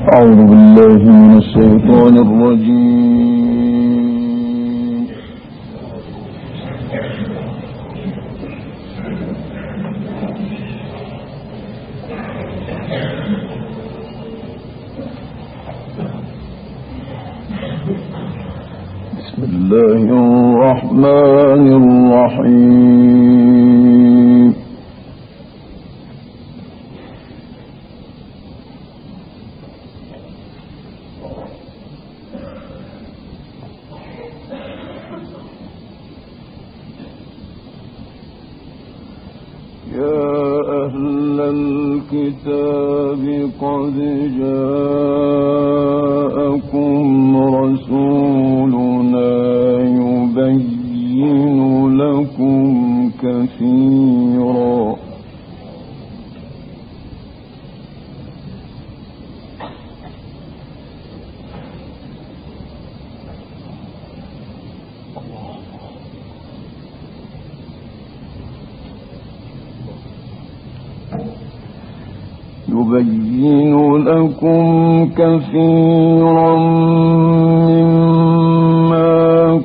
أعوذ بالله من الشيطان الرجيم. بسم الله الرحمن الرحيم. الكتاب قد جاءكم رسولنا يبين لكم كثيرا مما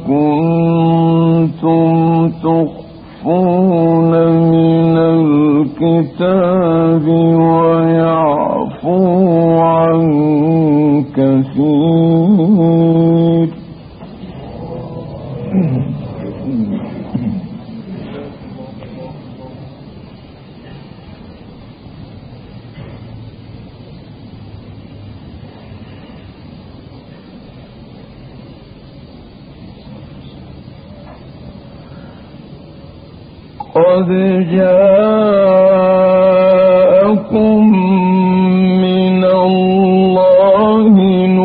كنتم تخفون من الكتاب ويعفو عن كثير. قد جاءكم من الله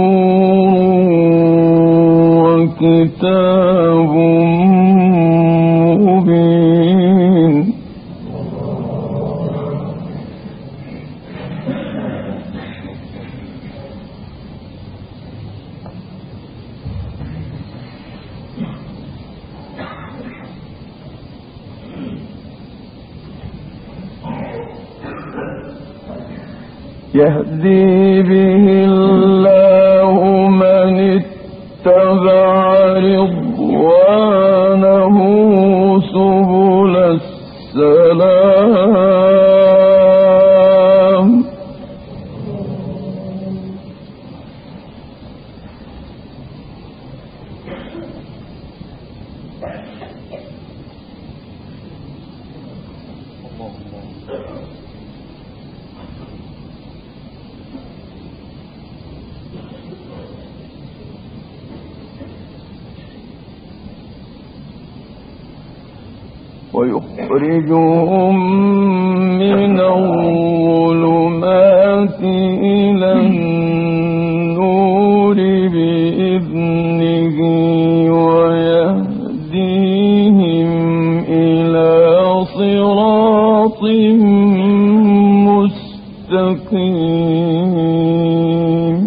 نور وكتاب مبين. يهدي به الله من اتبع رضوانه سبل السلام. ويخرجهم من الظلمات إلى النور بإذنه ويهديهم إلى صراط مستقيم.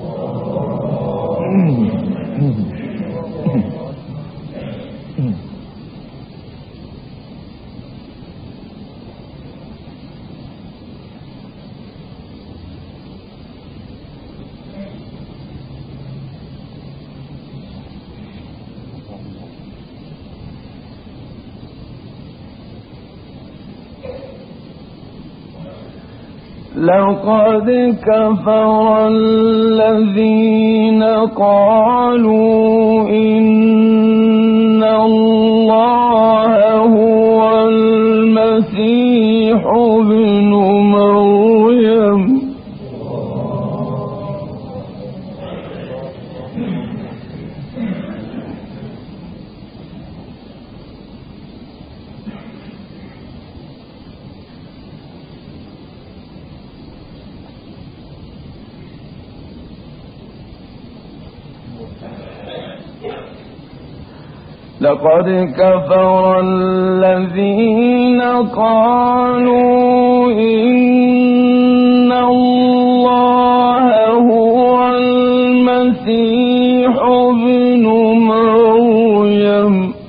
لقد كفر الذين قالوا إن الله هو المسيح ابن مريم لقد كفر الذين قالوا إن الله هو المسيح ابن مريم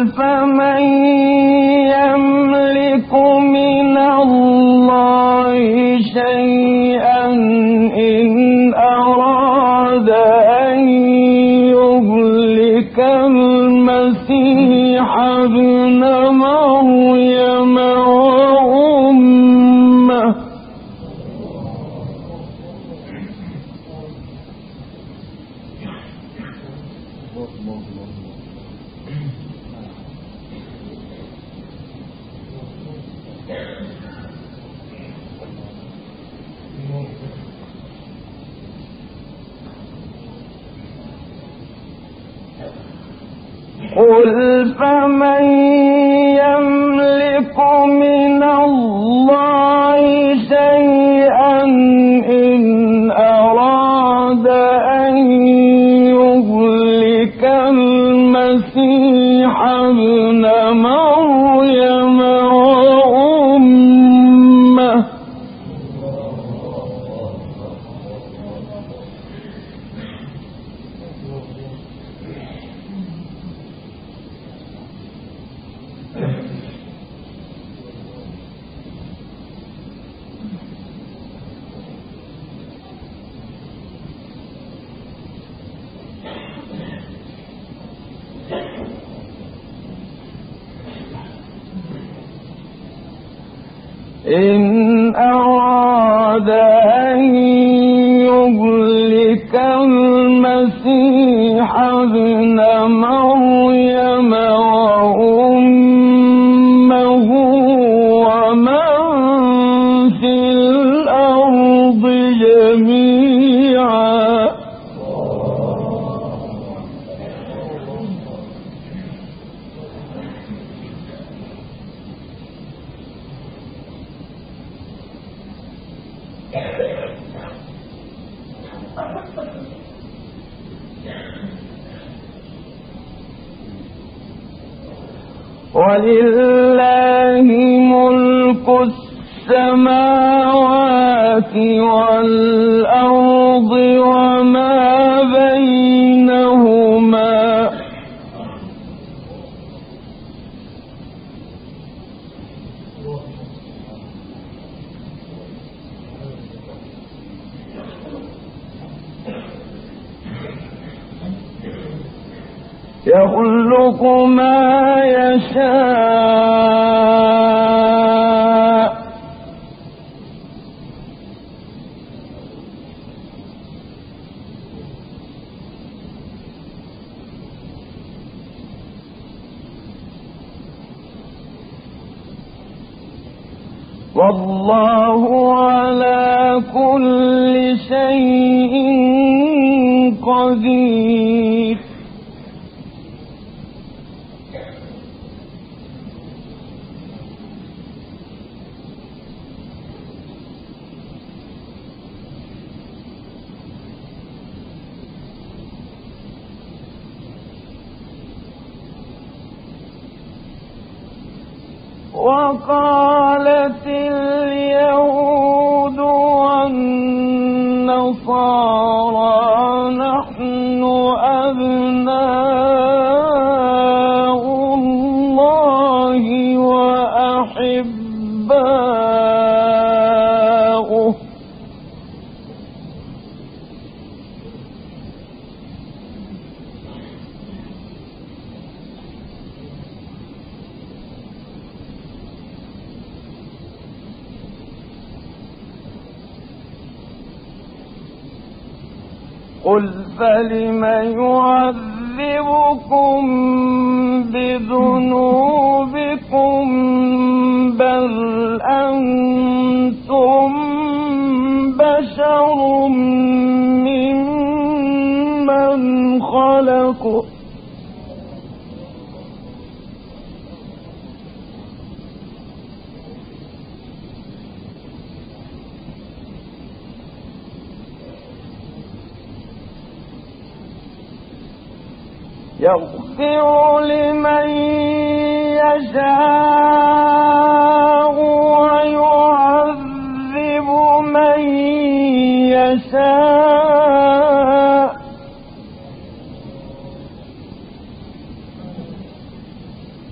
فمن يملك من الله شيئا إن أراد أن يهلك المسيح ابن مريم وأمه قل فمن يملك من الله شيئا إن أراد أن يهلك المسيح ابن مريم وأمه إن أراد أن يهلك المسيح ابن مريم وأمه ومن في الأرض جميعا ولله ملك السماوات والأرض وما بينهما يخلق ما يشاء والله على كل شيء قدير وقالت اليهود والنصارى نحن أبناء الله وأحباؤه قل فلم يعذبكم بذنوبكم بل أنتم بشر ممن خلق يغفر لمن يشاء ويعذب من يشاء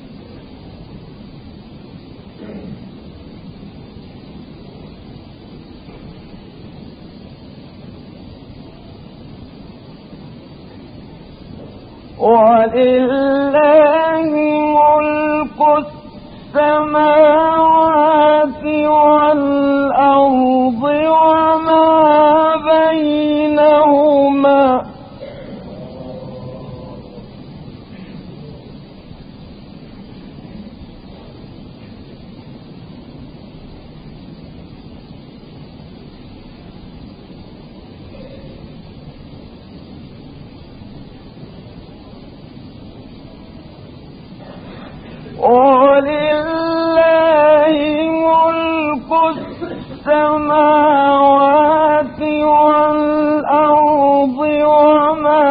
ولله ملك السماوات والأرض وما بينهما ولله ملك السماوات والأرض وما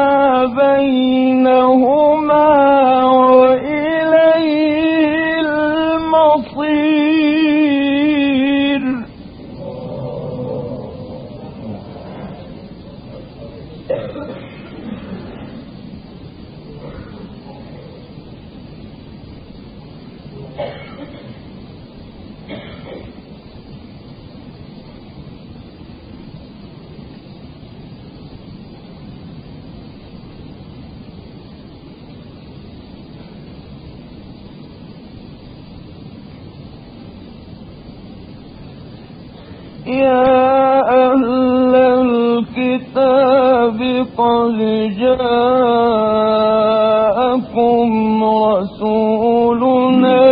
بينهما وإليه المصير يا أهل الكتاب قد جاءكم رسولنا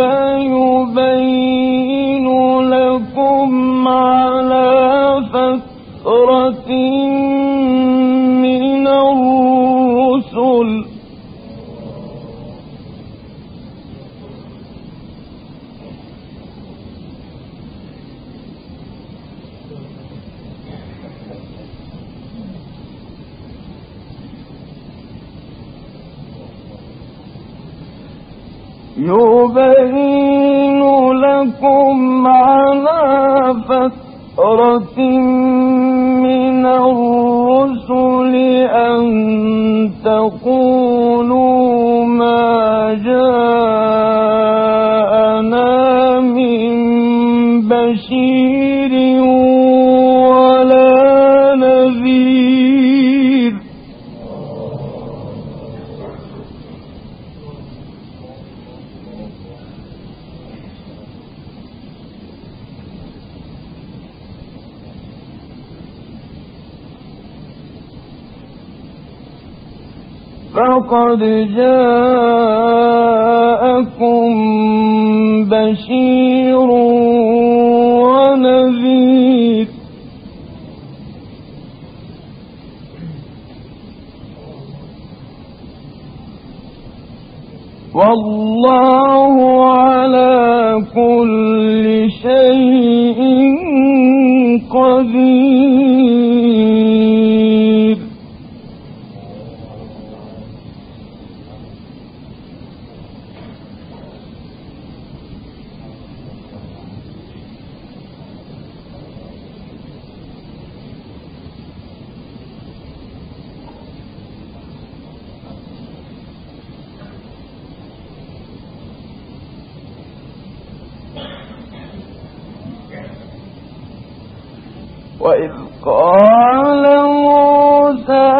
يبين لكم على فترة من الرسل يبين لكم على فترة من الرسل أن تقولوا ما جاءنا من بشير ولا نذير فقد جاءكم بشير ونذير والله على كل شيء قدير وإذ قال موسى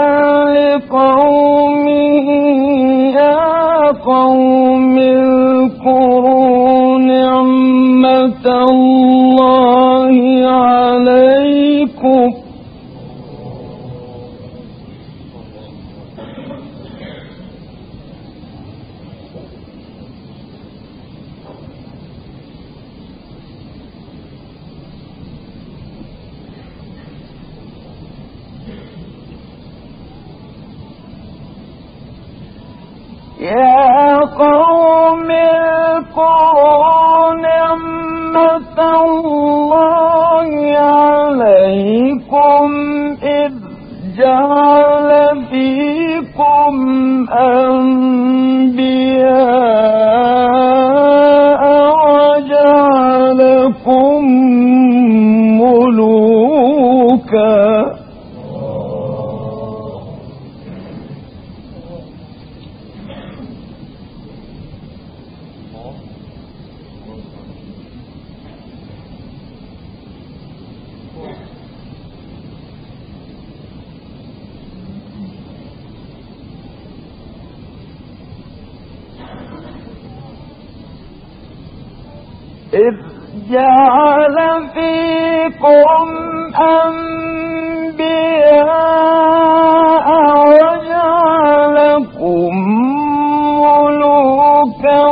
لقومه يا قوم اذكروا نعمة الله عليكم يا قوم اذكروا نعمة الله عليكم إذ جعل فيكم أنبياء وجعلكم ملوكا إذ جعل فيكم أنبياء وجعلكم ملوكا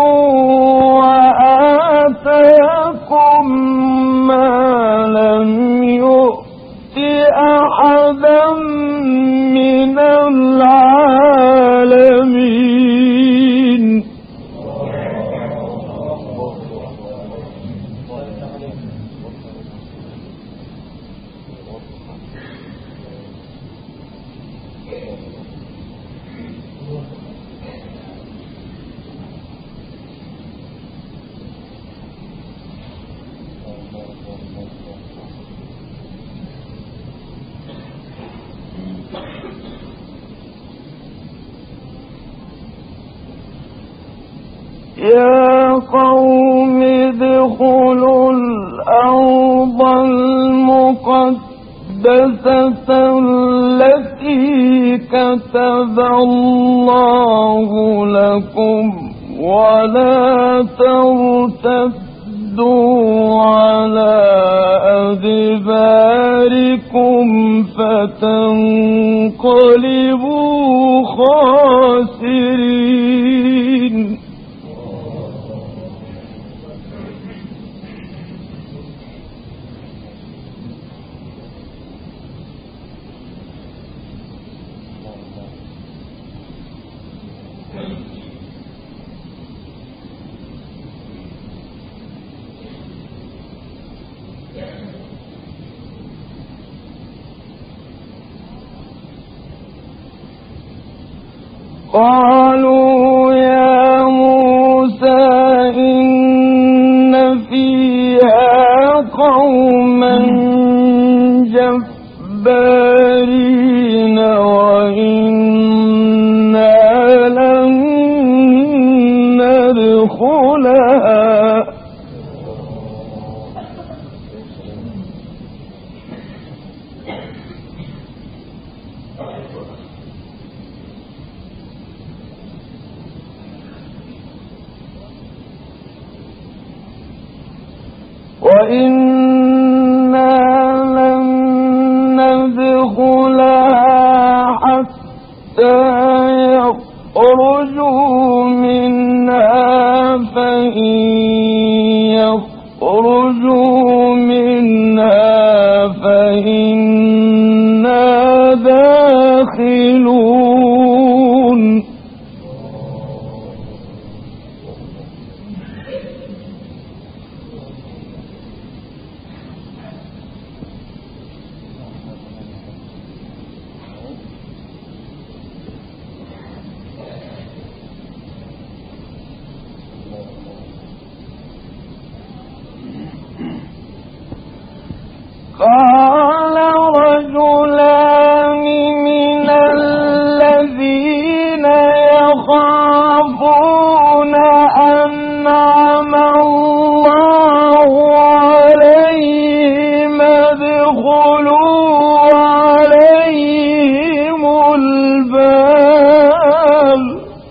وآتاكم ما لم يؤت أحدا من العالمين. يا قوم ادخلوا الأرض المقدسة التي كتب الله لكم ولا ترتدوا على أدباركم فتنقلبوا خاسرين. قالوا يا موسى إن فيها قوما جبارين وإنا لن ندخلها حتى يخرجوا منها فإن يخرجوا منها فإنا داخلون. قال رجلان من الذين يخافون أنعم الله عليهم ادخلوا عليهم الباب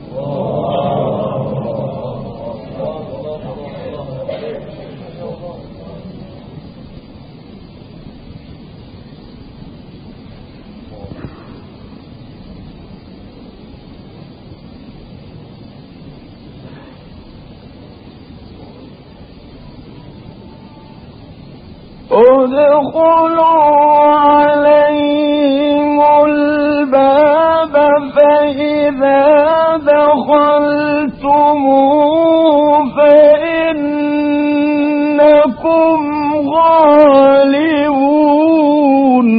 ادخلوا عليهم الباب فإذا دخلتموه فإنكم غالبون.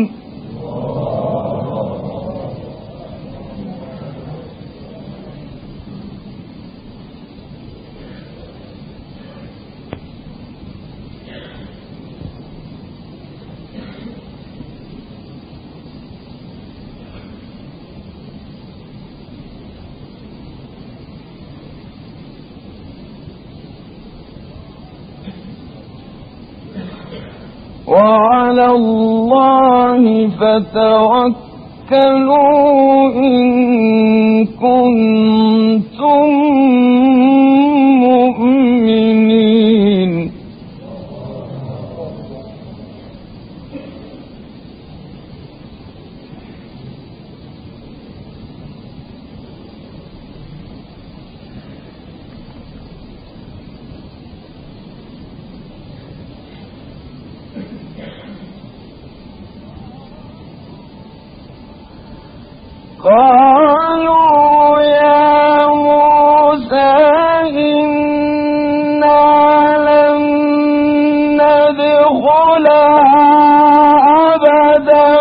وعلى الله فتوكلوا إن كنتم مؤمنين. قالوا يا موسى إنا لن ندخلها أبدا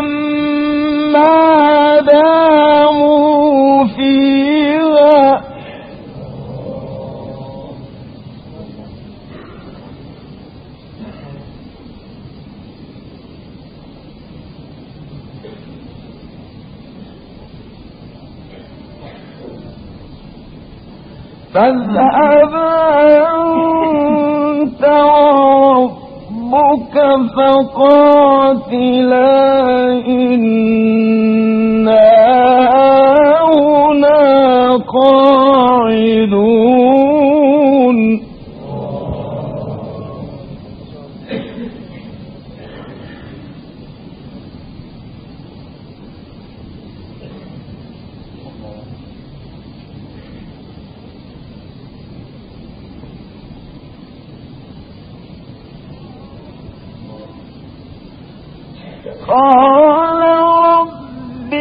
ما داموا فيها فاذهب أنت وربك فقاتلا إنا هنا قاعدون قال رب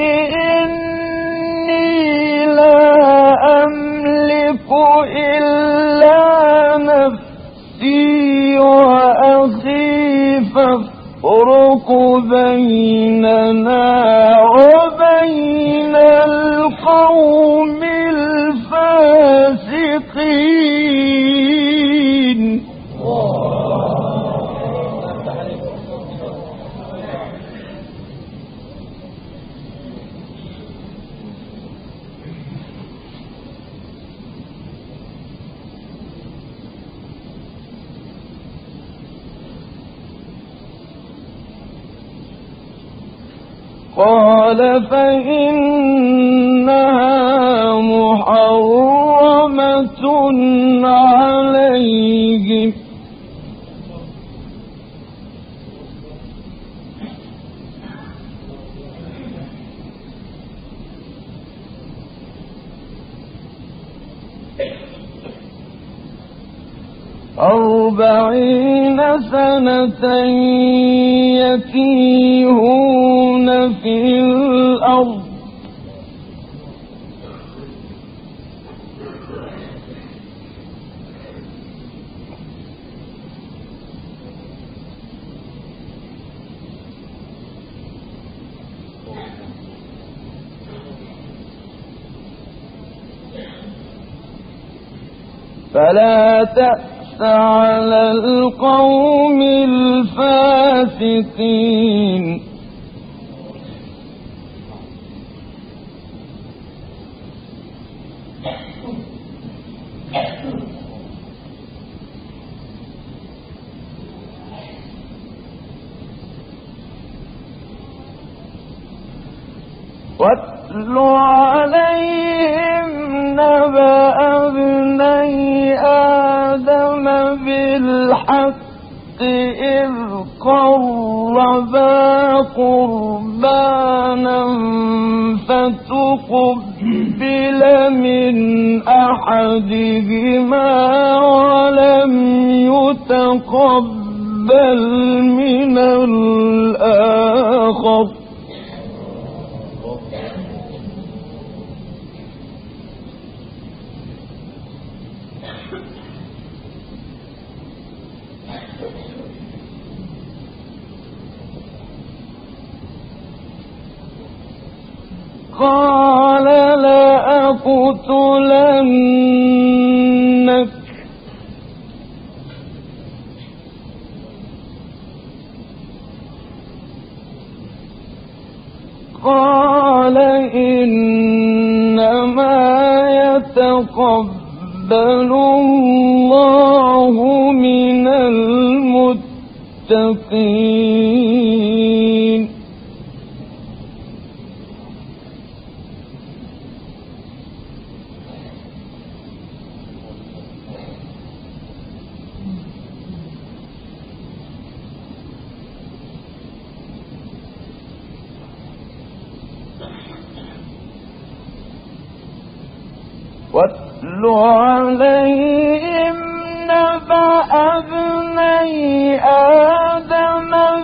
إني لا أملك إلا نفسي وأخي فافرق بيننا وبين القوم الفاسقين قال فإنها محرمة عليهم أربعين سنة يتيهون في الأرض فلا تأس على القوم الفاسقين واتل عليهم نبأ ابني آدم بالحق إذ قربا قربانا فتقبل من أحدهما ولم يتقبل من الآخر قال لأقتلنك قال إنما يتقبل الله من المتقين واتل عليهم نبأ ابني آدم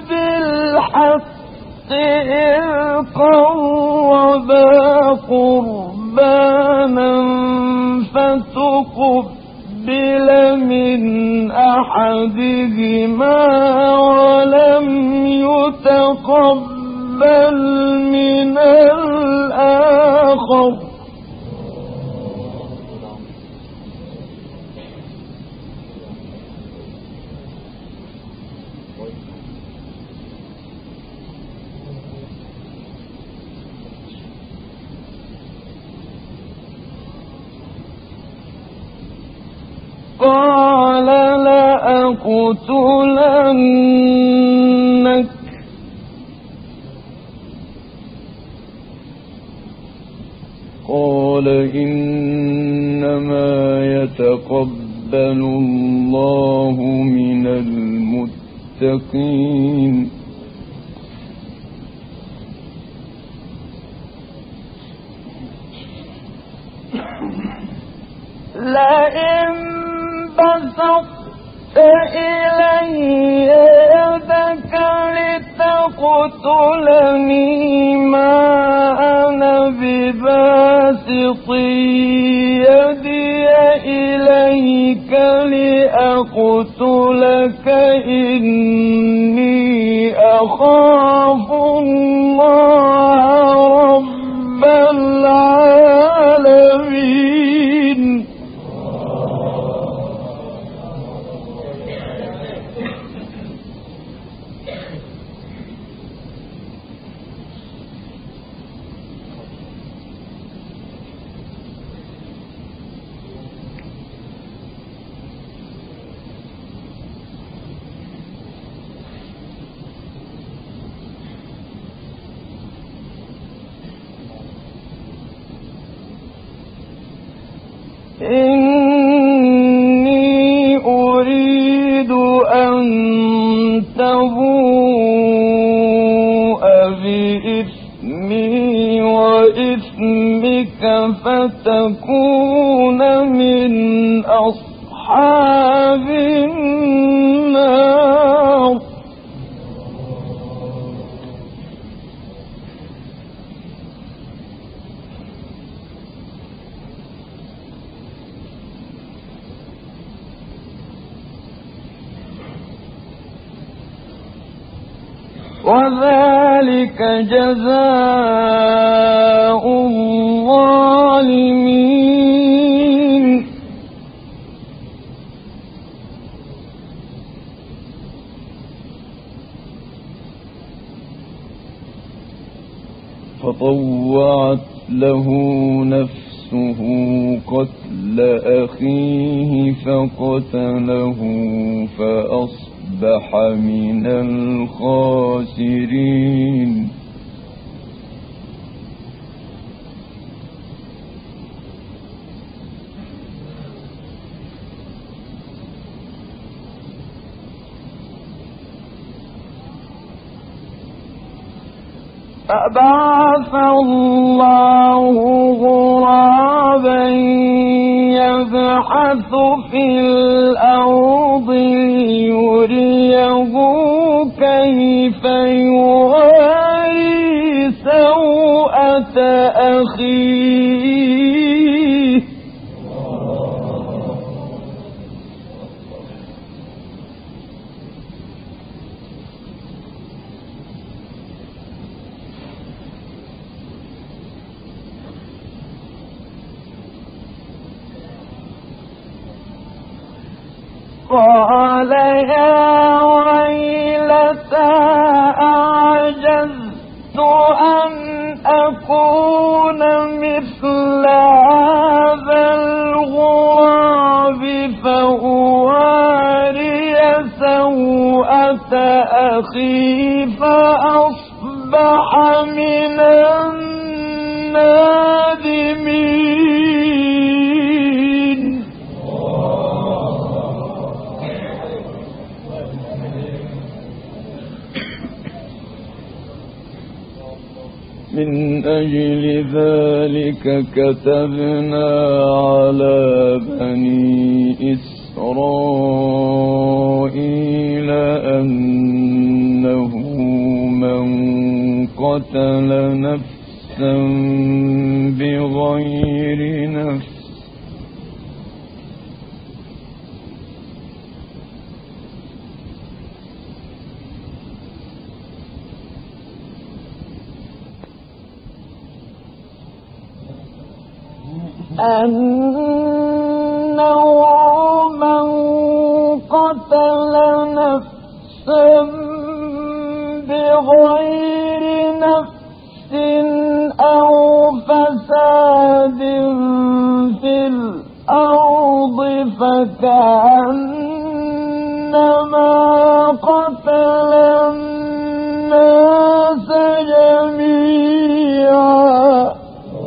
أحدهما ولم يتقبل من الآخر قال لأقتلنك قال إنما يتقبل الله من المتقين لئن بسطت إلي يدك لتقتلني ما أنا بباسط يدي إليك لأقتلك إني أخاف الله رب العالمين إني أريد أن تبوء بإثمي وإثمك فتكون من أصحاب النار وذلك جزاء الظالمين فطوعت له نفسه قتل أخيه فقتله فأصبح من الخاسرين فبعث الله غرابا يبحث في الأرض ليريه كيف يواري سوءة أخيه قال يا ويلتى أعجزت أن أكون مثل هذا الغراب فأواري سوءة أخي فأصبح من النادمين من أجل ذلك كتبنا على بني إسرائيل أنه من قتل نفسا بغير نفس أنه من قتل نفسا بغير نفس أو فساد في الأرض فكأنما قتل الناس جميعا.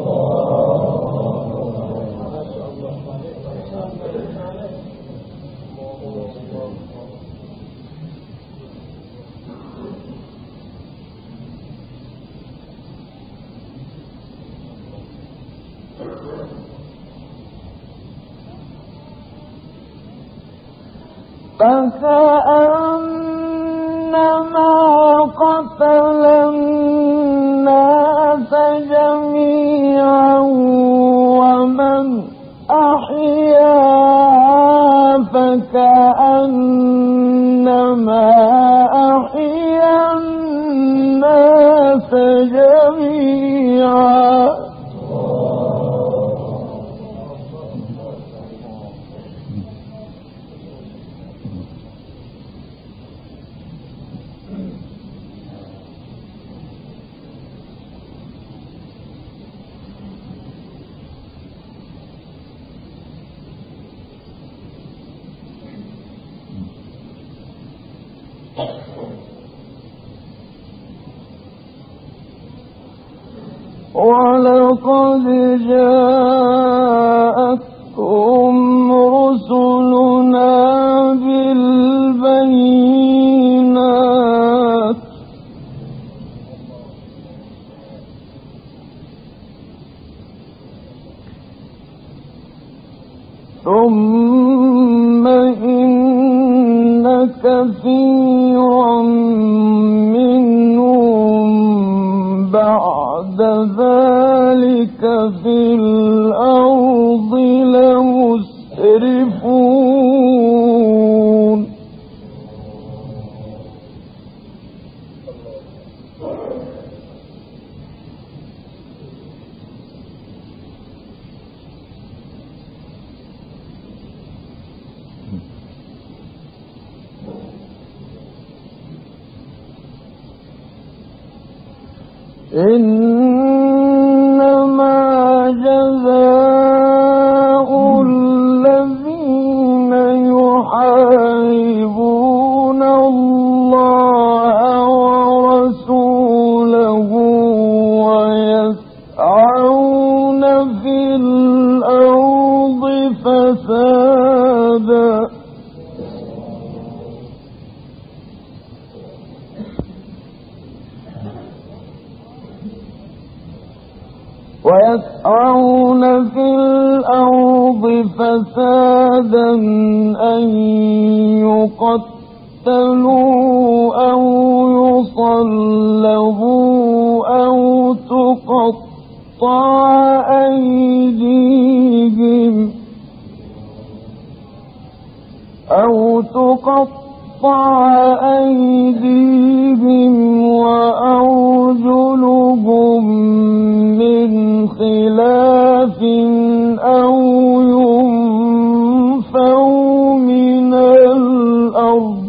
فكأنما قتل الناس جميعا ومن أحياها فكأنما أحيا الناس جميعا. ولقد جاءتهم رسلنا بالبينات ثم إن كثيرا منهم بعد ذلك في الأرض لمسرفون. إنما جزاء الذين يحاربون الله ورسوله ويسعون في الأرض فسادا أن يقتلوا أو يصلبوا أو تقطع أيديهم وأرجلهم من خلاف أو ينفوا من الأرض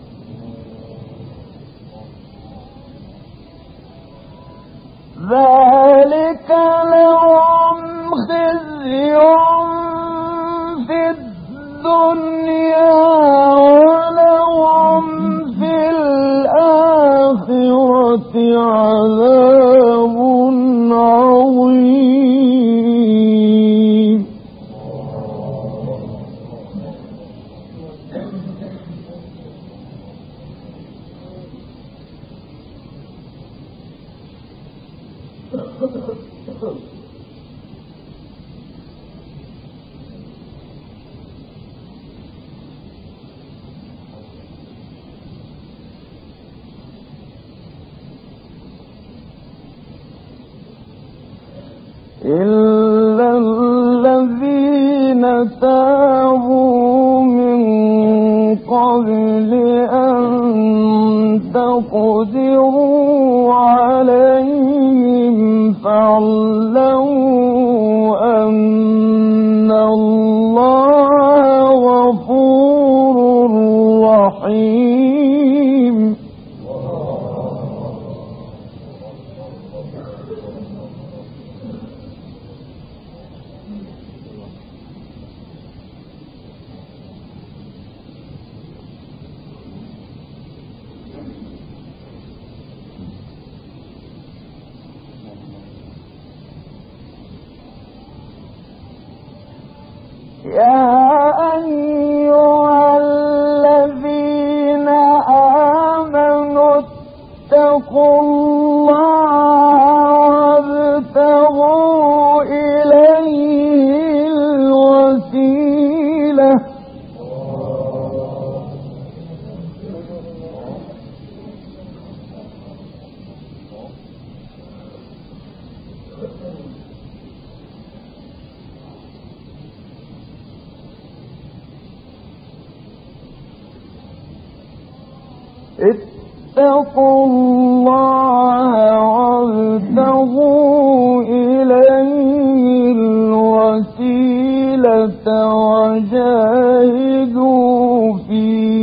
ذلك لهم خزي في الدنيا ولهم في الآخرة عذاب عظيم. إلا الذين تابوا من قبل أن تقدروا عليهم فاعلموا الجحيم يا أيها الذين آمنوا اتقوا الله وابتغوا إليه الوسيلة اتقوا الله وابتغوا إليه الوسيلة وجاهدوا في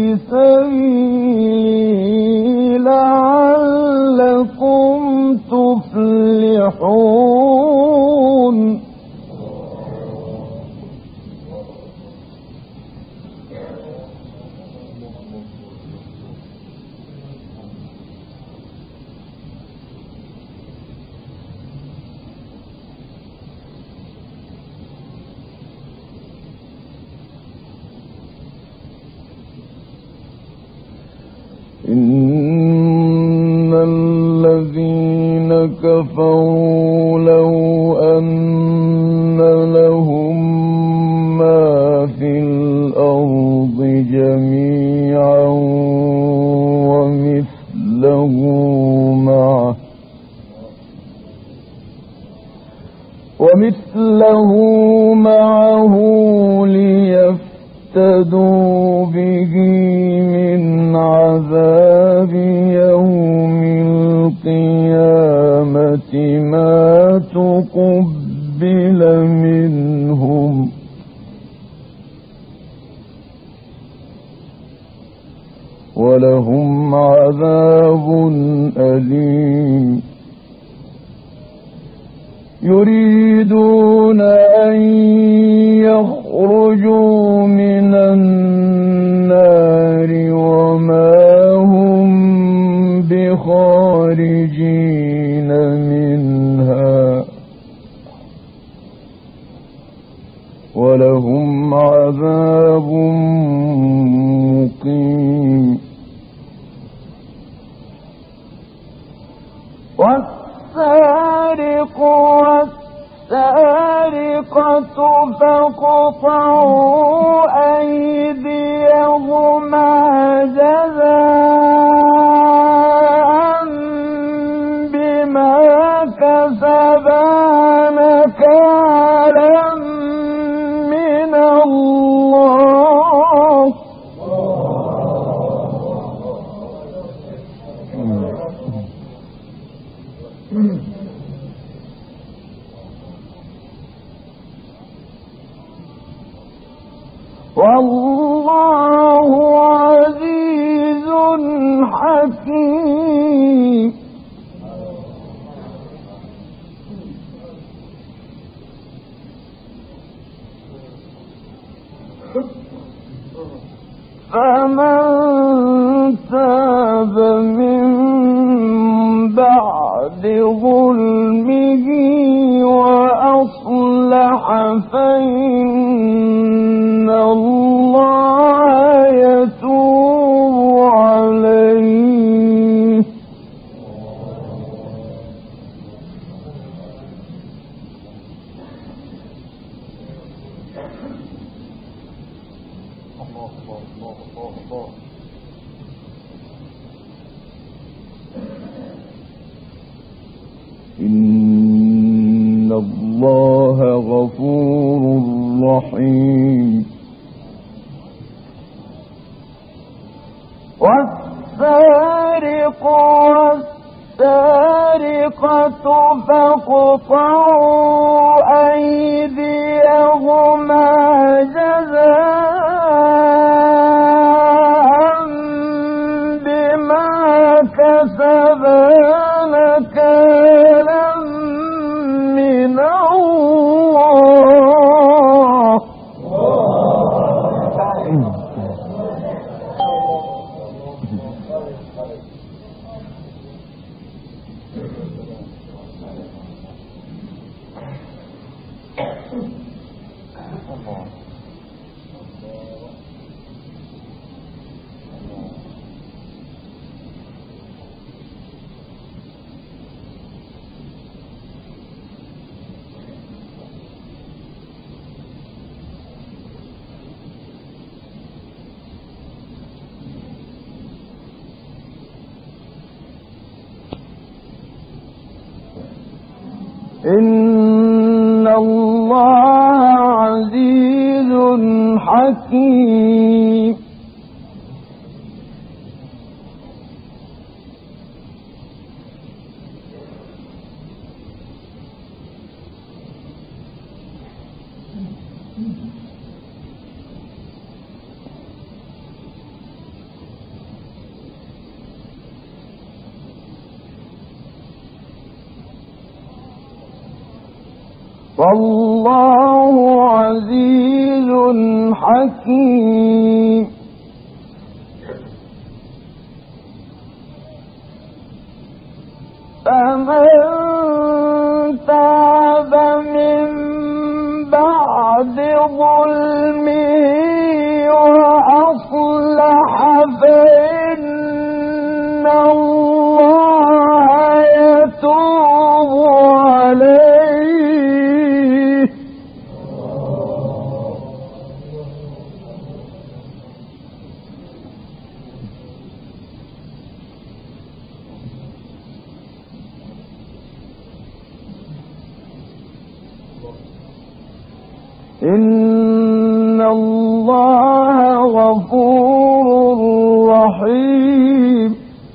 سبيله لعلكم تفلحون إن الذين كفروا لو أن لهم ما في الأرض جميعا ومثله معه ليفتدوا به من عذاب يوم القيامة ما تقبل منهم ولهم عذاب أليم يريدون أن يخرجوا من النار وما هم بخارجين منها ولهم عذاب مقيم والسارق والسارقة فاقطعوا أيديهما جزاء بما كسبا نكالا من الله والله عزيز حكيم فمن تاب من بعد ظلمه وأصلح فإن الله يتوب عليه إن الله غفور رحيم والسارق والسارقة فاقطعوا أيديهما جزاء كسبا نكالا من الله. إن الله عزيز حكيم. والله عزيز حكيم. فمن تاب من بعد ظلمه وأصلح فإن الله يتوب عليه. إن الله غفور رحيم.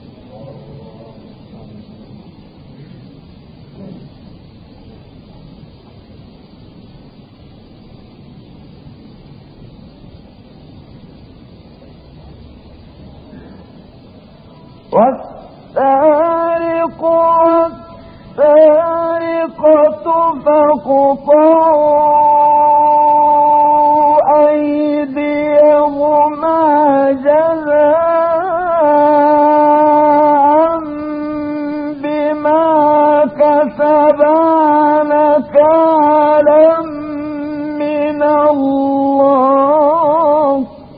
والسارق والسارقة فاقطعوا أيديهما جزاء بما كسبا نكالا من الله.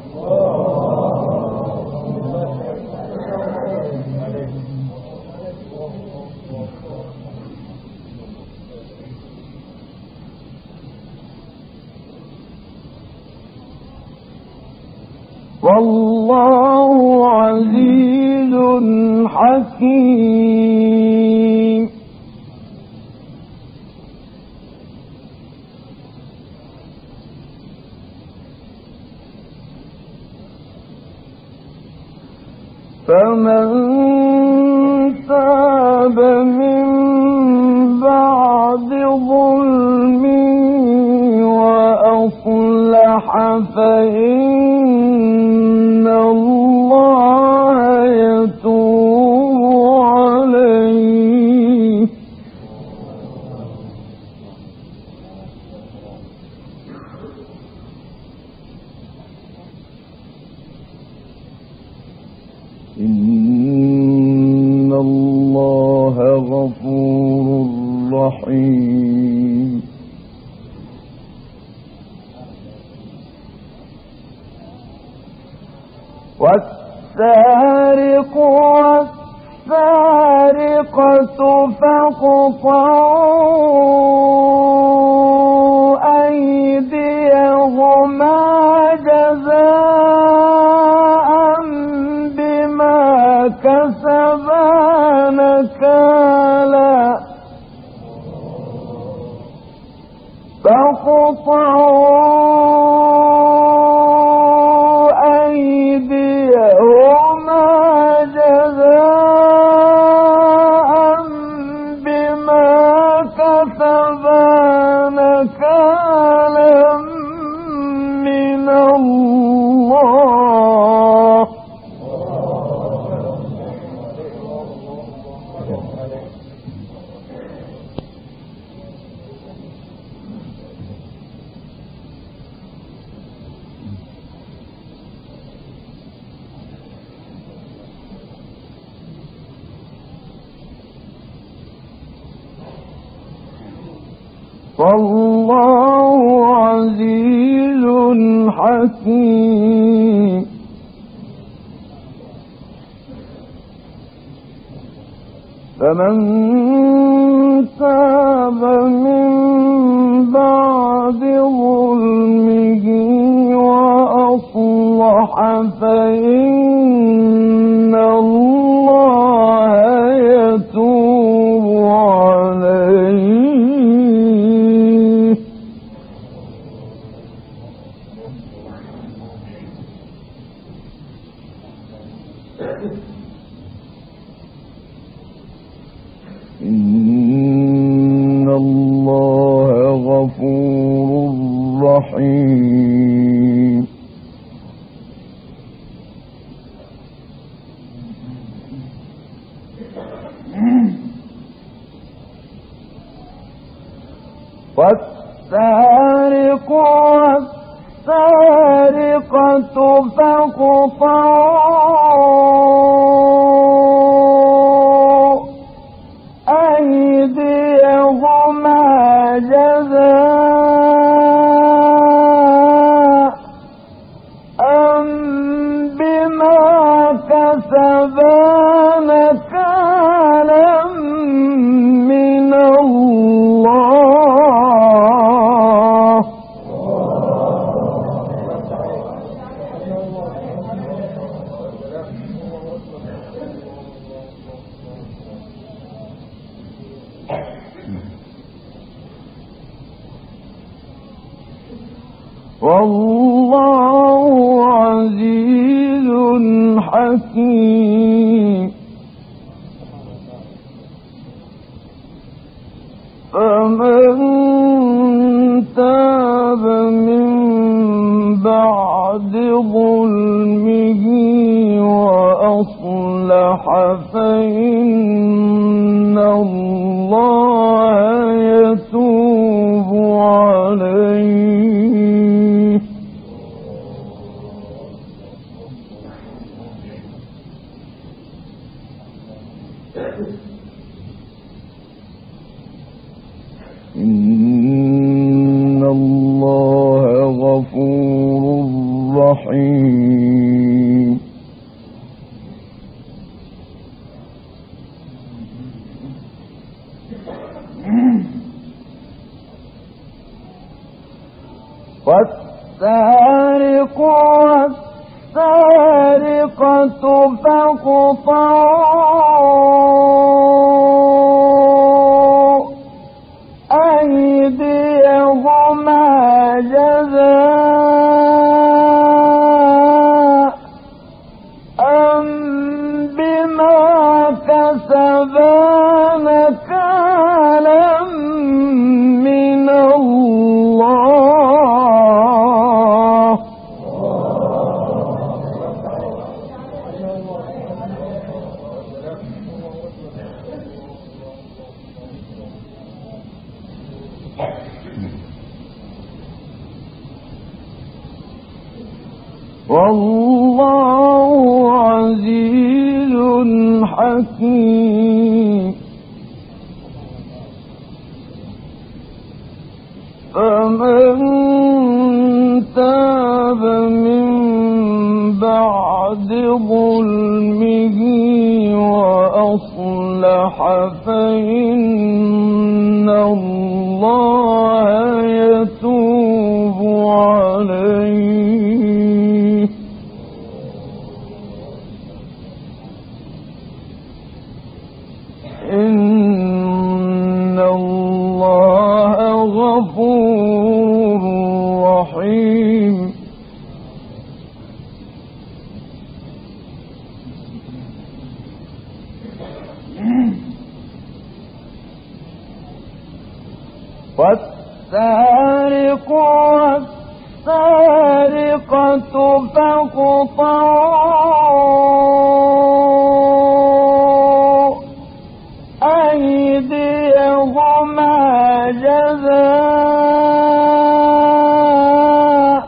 والله عزيز حكيم. فمن تاب من بعد ظلمه وأصلح فإن الله يتوب عليه. إن الله غفور رحيم. والسارق والسارقة فاقطعوا أيديهما جزاء بما كسبا نكالا. فاقطعوا أيديهما جزاء بما كسبا نكالا من الله. فالله عزيز حكيم. فمن تاب من بعد ظلمه وأصلح فإن الله يتوب عليه. إن الله غفور رحيم. والسارق والسارقة فاقطعوا أيديهما جزاء بما كسبا نكالا من الله. والله عزيز حكيم. فمن تاب من بعد ظلمه وأصلح فإن الله يتوب عليه. إن الله غفور رحيم. والسارق والسارقة فاقطعوا أيديهما جزاء بما كسبا نكالا من الله. والله عزيز حكيم. فمن تاب من بعد ظلمه وأصلح فإن الله يتوب عليه. إن الله غفور رحيم. والسارق والسارقة فاقطعوا أيديهما جزاء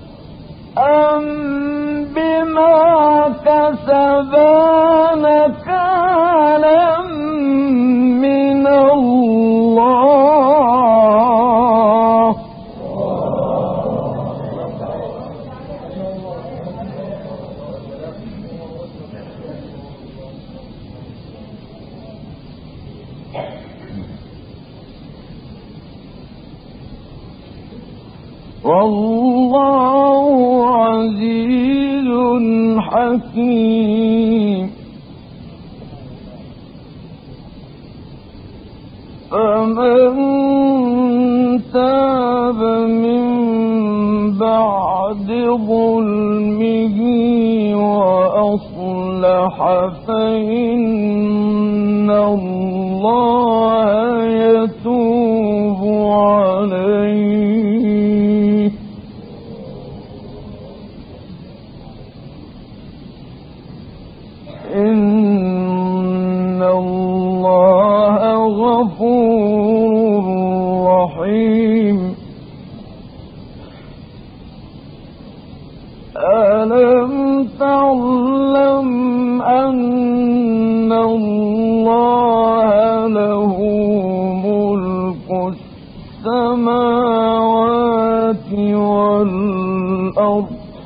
بما كسبا نكالا من الله. والله عزيز حكيم فمن تاب من بعد ظلمه وأصلح فإن الله يتوب عليه إن الله غفور رحيم ألم تعلم أن الله له ملك السماوات والأرض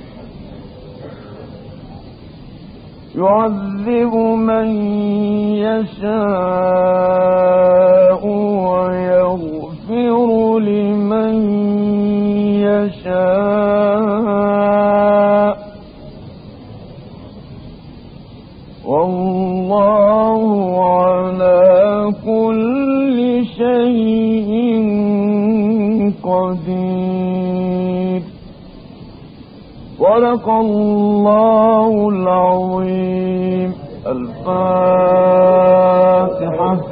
يعذب من يشاء ويغفر لمن يشاء والله على كل شيء قدير صدق الله العظيم. الفاتحة.